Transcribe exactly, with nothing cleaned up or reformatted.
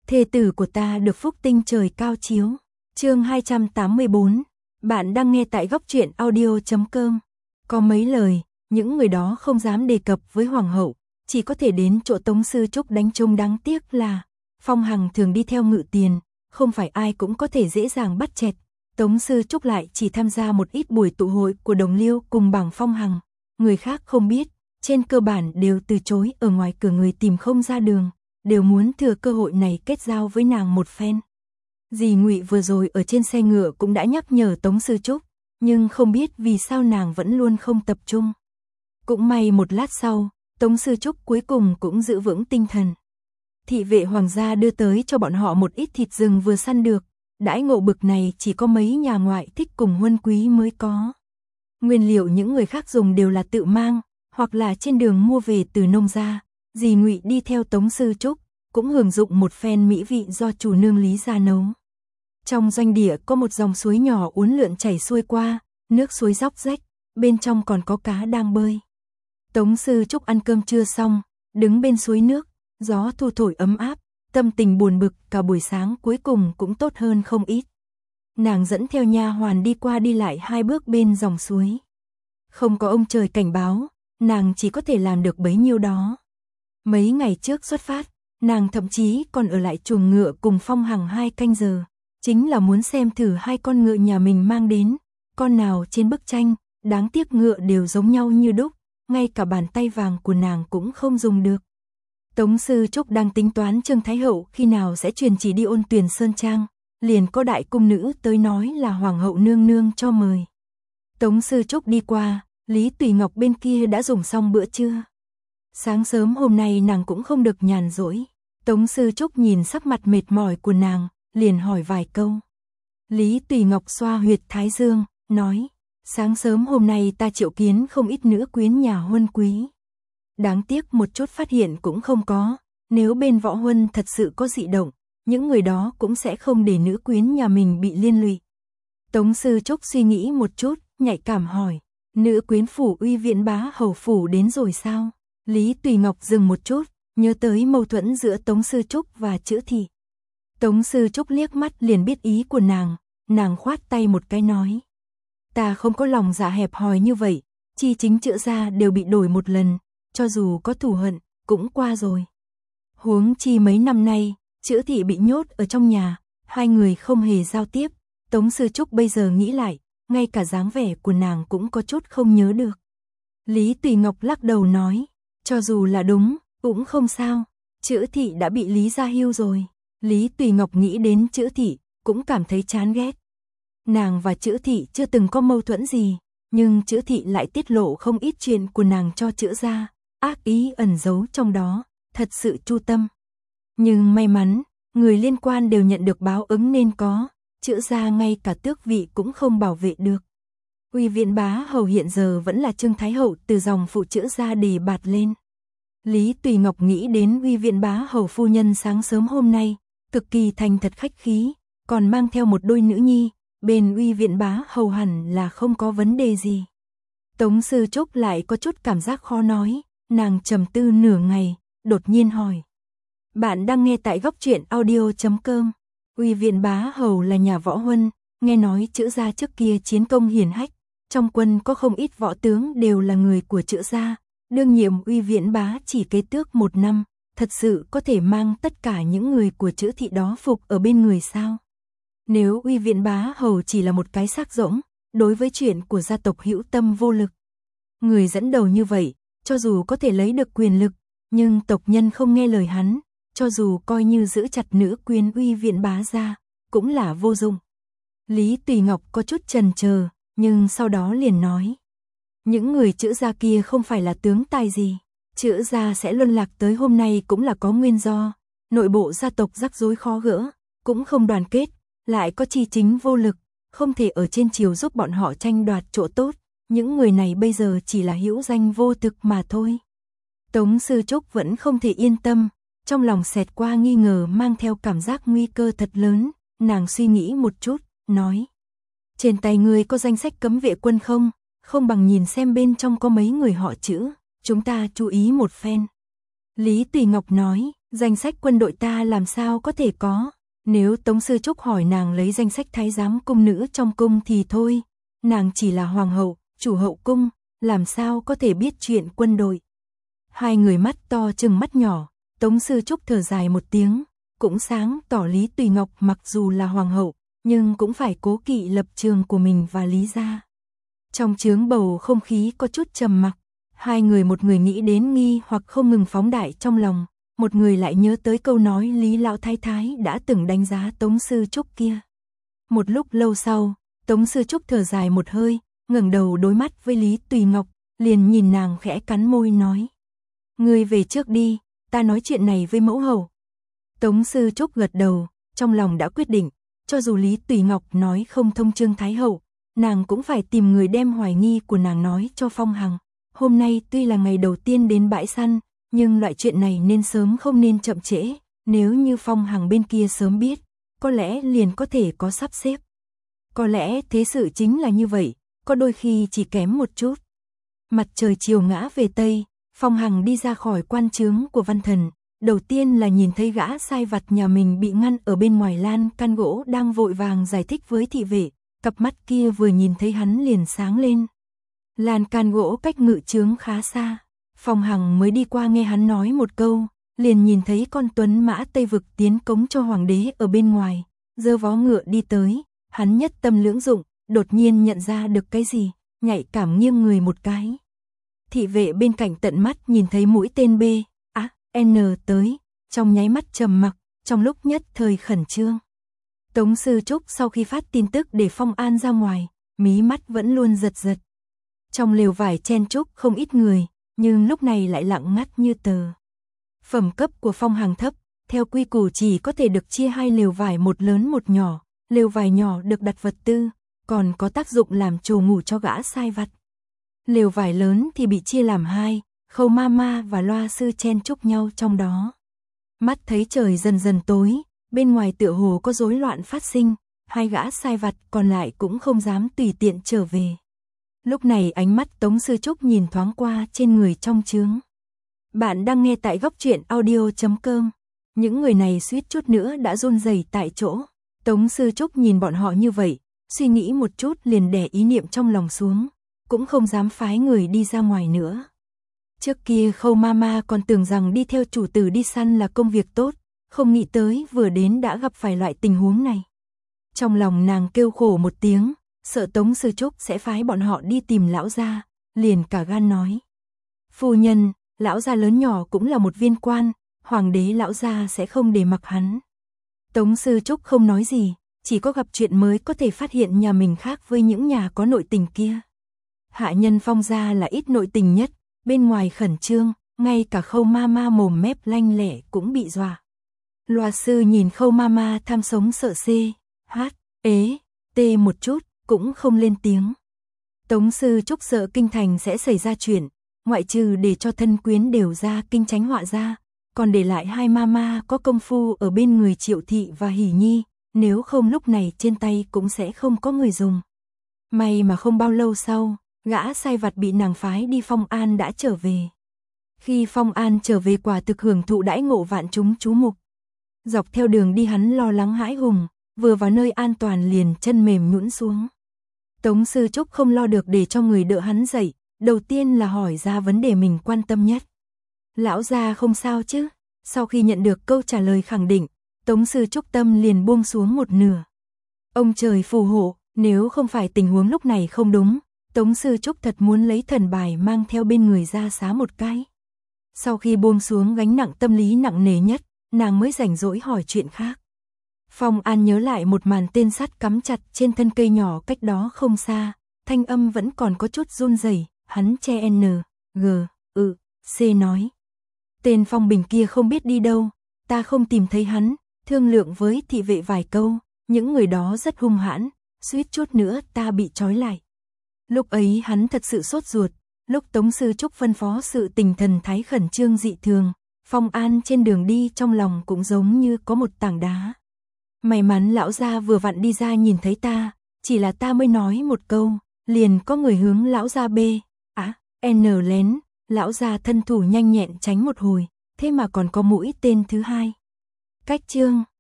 thê tử của ta được phúc tinh trời cao chiếu. Chương hai trăm tám mươi bốn. Bạn đang nghe tại góc truyện audio chấm com. Có mấy lời, những người đó không dám đề cập với hoàng hậu, chỉ có thể đến chỗ Tống Sư Trúc đánh chung. Đáng tiếc là Phong Hằng thường đi theo Ngự Tiền, không phải ai cũng có thể dễ dàng bắt chẹt. Tống Sư Trúc lại chỉ tham gia một ít buổi tụ hội của Đồng Liêu cùng Bảng Phong Hằng, người khác không biết, trên cơ bản đều từ chối. Ở ngoài cửa người tìm không ra đường, đều muốn thừa cơ hội này kết giao với nàng một phen. Dì Ngụy vừa rồi ở trên xe ngựa cũng đã nhắc nhở Tống Sư Trúc, nhưng không biết vì sao nàng vẫn luôn không tập trung. Cũng may một lát sau, Tống Sư Trúc cuối cùng cũng giữ vững tinh thần. Thị vệ hoàng gia đưa tới cho bọn họ một ít thịt rừng vừa săn được, đãi ngộ bực này chỉ có mấy nhà ngoại thích cùng huân quý mới có. Nguyên liệu những người khác dùng đều là tự mang, hoặc là trên đường mua về từ nông gia. Dì Ngụy đi theo Tống Sư Trúc, cũng hưởng dụng một phen mỹ vị do chủ nương Lý gia nấu. Trong doanh địa có một dòng suối nhỏ uốn lượn chảy xuôi qua, nước suối róc rách, bên trong còn có cá đang bơi. Tống Sư Trúc ăn cơm trưa xong, đứng bên suối nước, gió thu thổi ấm áp, tâm tình buồn bực cả buổi sáng cuối cùng cũng tốt hơn không ít. Nàng dẫn theo nha hoàn đi qua đi lại hai bước bên dòng suối. Không có ông trời cảnh báo, nàng chỉ có thể làm được bấy nhiêu đó. Mấy ngày trước xuất phát, nàng thậm chí còn ở lại chuồng ngựa cùng Phong Hằng hai canh giờ, chính là muốn xem thử hai con ngựa nhà mình mang đến, con nào trên bức tranh. Đáng tiếc ngựa đều giống nhau như đúc, ngay cả bàn tay vàng của nàng cũng không dùng được. Tống Sư Trúc đang tính toán Trương Thái Hậu khi nào sẽ truyền chỉ đi Ôn Tuyền Sơn Trang, liền có đại cung nữ tới nói là Hoàng hậu nương nương cho mời. Tống Sư Trúc đi qua, Lý Tùy Ngọc bên kia đã dùng xong bữa trưa. Sáng sớm hôm nay nàng cũng không được nhàn rỗi. Tống Sư Trúc nhìn sắc mặt mệt mỏi của nàng, liền hỏi vài câu. Lý Tùy Ngọc xoa huyệt thái dương, nói, sáng sớm hôm nay ta triệu kiến không ít nữ quyến nhà huân quý. Đáng tiếc một chút phát hiện cũng không có, nếu bên võ huân thật sự có dị động, những người đó cũng sẽ không để nữ quyến nhà mình bị liên lụy. Tống Sư Trúc suy nghĩ một chút, nhạy cảm hỏi, nữ quyến phủ Uy Viễn bá hầu phủ đến rồi sao? Lý Tùy Ngọc dừng một chút, nhớ tới mâu thuẫn giữa Tống Sư Trúc và Chữ Thị. Tống Sư Trúc liếc mắt liền biết ý của nàng, nàng khoát tay một cái nói. Ta không có lòng dạ hẹp hòi như vậy, chi chính Chữ gia đều bị đổi một lần, cho dù có thù hận, cũng qua rồi. Huống chi mấy năm nay, Chữ Thị bị nhốt ở trong nhà, hai người không hề giao tiếp. Tống Sư Trúc bây giờ nghĩ lại, ngay cả dáng vẻ của nàng cũng có chút không nhớ được. Lý Tùy Ngọc lắc đầu nói, cho dù là đúng, cũng không sao, Chữ Thị đã bị Lý gia hưu rồi. Lý Tùy Ngọc nghĩ đến Chữ Thị, cũng cảm thấy chán ghét. Nàng và Chữ Thị chưa từng có mâu thuẫn gì, nhưng Chữ Thị lại tiết lộ không ít chuyện của nàng cho Chữ gia, ác ý ẩn giấu trong đó, thật sự chu tâm. Nhưng may mắn, người liên quan đều nhận được báo ứng nên có, Chữ gia ngay cả tước vị cũng không bảo vệ được. Uy Viễn bá hầu hiện giờ vẫn là Trương Thái Hậu từ dòng phụ Chữ gia đề bạt lên. Lý Tùy Ngọc nghĩ đến Uy Viễn bá hầu phu nhân sáng sớm hôm nay, cực kỳ thành thật khách khí, còn mang theo một đôi nữ nhi, bên Uy Viễn bá hầu hẳn là không có vấn đề gì. Tống Sư Trúc lại có chút cảm giác khó nói, nàng trầm tư nửa ngày, đột nhiên hỏi. Bạn đang nghe tại góc truyện audio chấm com. Uy Viễn bá hầu là nhà võ huân, nghe nói Chữ gia trước kia chiến công hiển hách, trong quân có không ít võ tướng đều là người của Chữ gia. Đương nhiệm Uy Viễn bá chỉ kế tước một năm, thật sự có thể mang tất cả những người của Chữ Thị đó phục ở bên người sao? Nếu Uy Viễn bá hầu chỉ là một cái xác rỗng, đối với chuyện của gia tộc hữu tâm vô lực. Người dẫn đầu như vậy, cho dù có thể lấy được quyền lực, nhưng tộc nhân không nghe lời hắn, cho dù coi như giữ chặt nữ quyến Uy Viễn bá ra, cũng là vô dụng. Lý Tùy Ngọc có chút chần chờ, nhưng sau đó liền nói. Những người Chữ gia kia không phải là tướng tài gì, Chữ gia sẽ luân lạc tới hôm nay cũng là có nguyên do, nội bộ gia tộc rắc rối khó gỡ, cũng không đoàn kết, lại có chi chính vô lực, không thể ở trên triều giúp bọn họ tranh đoạt chỗ tốt, những người này bây giờ chỉ là hữu danh vô thực mà thôi. Tống Sư Trúc vẫn không thể yên tâm, trong lòng xẹt qua nghi ngờ mang theo cảm giác nguy cơ thật lớn, nàng suy nghĩ một chút, nói. Trên tay ngươi có danh sách cấm vệ quân không? Không bằng nhìn xem bên trong có mấy người họ Chữ, chúng ta chú ý một phen. Lý Tùy Ngọc nói, Danh sách quân đội ta làm sao có thể có, nếu Tống Sư Trúc hỏi nàng lấy danh sách thái giám cung nữ trong cung thì thôi, nàng chỉ là hoàng hậu, chủ hậu cung, làm sao có thể biết chuyện quân đội. Hai người mắt to chừng mắt nhỏ, Tống Sư Trúc thở dài một tiếng, cũng sáng tỏ Lý Tùy Ngọc mặc dù là hoàng hậu, nhưng cũng phải cố kỵ lập trường của mình và Lý gia. Trong chướng bầu không khí có chút trầm mặc, hai người một người nghĩ đến nghi hoặc không ngừng phóng đại trong lòng, một người lại nhớ tới câu nói Lý lão thái thái đã từng đánh giá Tống Sư Trúc kia. Một lúc lâu sau, Tống Sư Trúc thở dài một hơi, ngẩng đầu đối mắt với Lý Tùy Ngọc, liền nhìn nàng khẽ cắn môi nói: "Ngươi về trước đi, ta nói chuyện này với mẫu hậu." Tống Sư Trúc gật đầu, trong lòng đã quyết định, cho dù Lý Tùy Ngọc nói không thông Trương Thái hậu, nàng cũng phải tìm người đem hoài nghi của nàng nói cho Phong Hằng. Hôm nay tuy là ngày đầu tiên đến bãi săn, nhưng loại chuyện này nên sớm không nên chậm trễ, nếu như Phong Hằng bên kia sớm biết, có lẽ liền có thể có sắp xếp. Có lẽ thế sự chính là như vậy, có đôi khi chỉ kém một chút. Mặt trời chiều ngã về Tây, Phong Hằng đi ra khỏi quan trướng của Văn Thần, đầu tiên là nhìn thấy gã sai vặt nhà mình bị ngăn ở bên ngoài lan can gỗ đang vội vàng giải thích với thị vệ, cặp mắt kia vừa nhìn thấy hắn liền sáng lên. Lan can gỗ cách ngự trướng khá xa, Phong Hằng mới đi qua nghe hắn nói một câu, liền nhìn thấy con tuấn mã Tây Vực tiến cống cho hoàng đế ở bên ngoài, giơ vó ngựa đi tới, hắn nhất tâm lưỡng dụng, đột nhiên nhận ra được cái gì, nhạy cảm nghiêng người một cái. Thị vệ bên cạnh tận mắt nhìn thấy mũi tên B, A, N tới, trong nháy mắt trầm mặc, trong lúc nhất thời khẩn trương. Tống Sư Trúc sau khi phát tin tức để Phong An ra ngoài, mí mắt vẫn luôn giật giật. Trong lều vải chen chúc không ít người, nhưng lúc này lại lặng ngắt như tờ. Phẩm cấp của Phong Hằng thấp, theo quy củ chỉ có thể được chia hai lều vải, một lớn một nhỏ, lều vải nhỏ được đặt vật tư, còn có tác dụng làm trồ ngủ cho gã sai vặt. Lều vải lớn thì bị chia làm hai, Khâu Mama và Loa Sư chen chúc nhau trong đó. Mắt thấy trời dần dần tối, bên ngoài tựa hồ có rối loạn phát sinh, hai gã sai vặt còn lại cũng không dám tùy tiện trở về. Lúc này ánh mắt Tống Sư Trúc nhìn thoáng qua trên người trong trướng. Bạn đang nghe tại góc truyện audio chấm com. Những người này suýt chút nữa đã run rẩy tại chỗ. Tống Sư Trúc nhìn bọn họ như vậy, suy nghĩ một chút liền đè ý niệm trong lòng xuống, cũng không dám phái người đi ra ngoài nữa. Trước kia Khâu Mama còn tưởng rằng đi theo chủ tử đi săn là công việc tốt, không nghĩ tới vừa đến đã gặp phải loại tình huống này. Trong lòng nàng kêu khổ một tiếng, sợ Tống Sư Trúc sẽ phái bọn họ đi tìm lão gia, liền cả gan nói: "Phu nhân, lão gia lớn nhỏ cũng là một viên quan, hoàng đế lão gia sẽ không để mặc hắn." Tống Sư Trúc không nói gì, chỉ có gặp chuyện mới có thể phát hiện nhà mình khác với những nhà có nội tình kia. Hạ nhân Phong gia là ít nội tình nhất, bên ngoài khẩn trương, ngay cả Khâu Mama mồm mép lanh lẹ cũng bị dọa. Loa Sư nhìn Khâu Mama tham sống sợ xê, hát, ế, tê một chút, cũng không lên tiếng. Tống Sư Trúc sợ kinh thành sẽ xảy ra chuyện, ngoại trừ để cho thân quyến đều ra kinh tránh họa ra, còn để lại hai mama có công phu ở bên người Triệu Thị và Hỷ Nhi, nếu không lúc này trên tay cũng sẽ không có người dùng. May mà không bao lâu sau, gã sai vặt bị nàng phái đi Phong An đã trở về. Khi Phong An trở về quả thực hưởng thụ đãi ngộ vạn chúng chú mục. Dọc theo đường đi hắn lo lắng hãi hùng, vừa vào nơi an toàn liền chân mềm nhũn xuống. Tống Sư Trúc không lo được để cho người đỡ hắn dậy, đầu tiên là hỏi ra vấn đề mình quan tâm nhất. Lão gia không sao chứ? Sau khi nhận được câu trả lời khẳng định, Tống Sư Trúc tâm liền buông xuống một nửa. Ông trời phù hộ, nếu không phải tình huống lúc này không đúng, Tống Sư Trúc thật muốn lấy thần bài mang theo bên người ra xá một cái. Sau khi buông xuống gánh nặng tâm lý nặng nề nhất, nàng mới rảnh rỗi hỏi chuyện khác. Phong An nhớ lại một màn tên sắt cắm chặt trên thân cây nhỏ cách đó không xa, thanh âm vẫn còn có chút run rẩy, hắn che N, G, Ừ, C nói. Tên Phong Bình kia không biết đi đâu, ta không tìm thấy hắn, thương lượng với thị vệ vài câu, những người đó rất hung hãn, suýt chút nữa ta bị trói lại. Lúc ấy hắn thật sự sốt ruột, lúc Tống Sư Trúc phân phó sự tình thần thái khẩn trương dị thường, Phong An trên đường đi trong lòng cũng giống như có một tảng đá. May mắn lão gia vừa vặn đi ra nhìn thấy ta, chỉ là ta mới nói một câu, liền có người hướng lão gia B, á, N lén, lão gia thân thủ nhanh nhẹn tránh một hồi, thế mà còn có mũi tên thứ hai. Cách chương